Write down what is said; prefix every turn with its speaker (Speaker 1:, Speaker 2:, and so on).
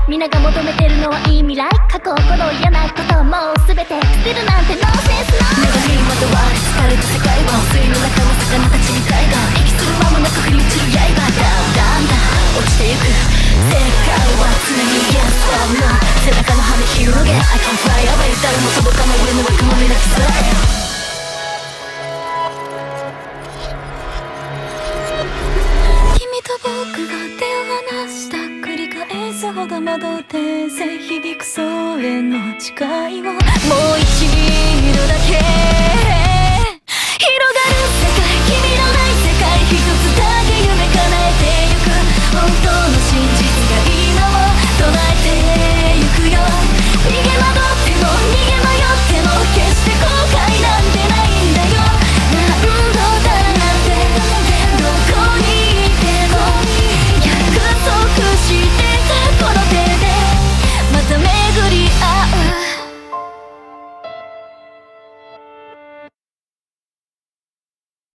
Speaker 1: 皆が求めてるのはいい未来、過去この嫌なことはもう全て捨てるなんてノーセンスな。女神までは疲れた世界は水の中の魚たちみたいだ。息する間もなく振り落ちる刃、だんだん落ちてゆく。世界は常に Yes or No、 背中の羽広げ I can fly away、 誰も届かない上の雲に泣きづらい。
Speaker 2: 僕が手を離した繰り返すほど戻ってせ響くそれの誓いをもう一度だけ。広がる世界、君のない世界、一つだけ夢叶えてゆく。本当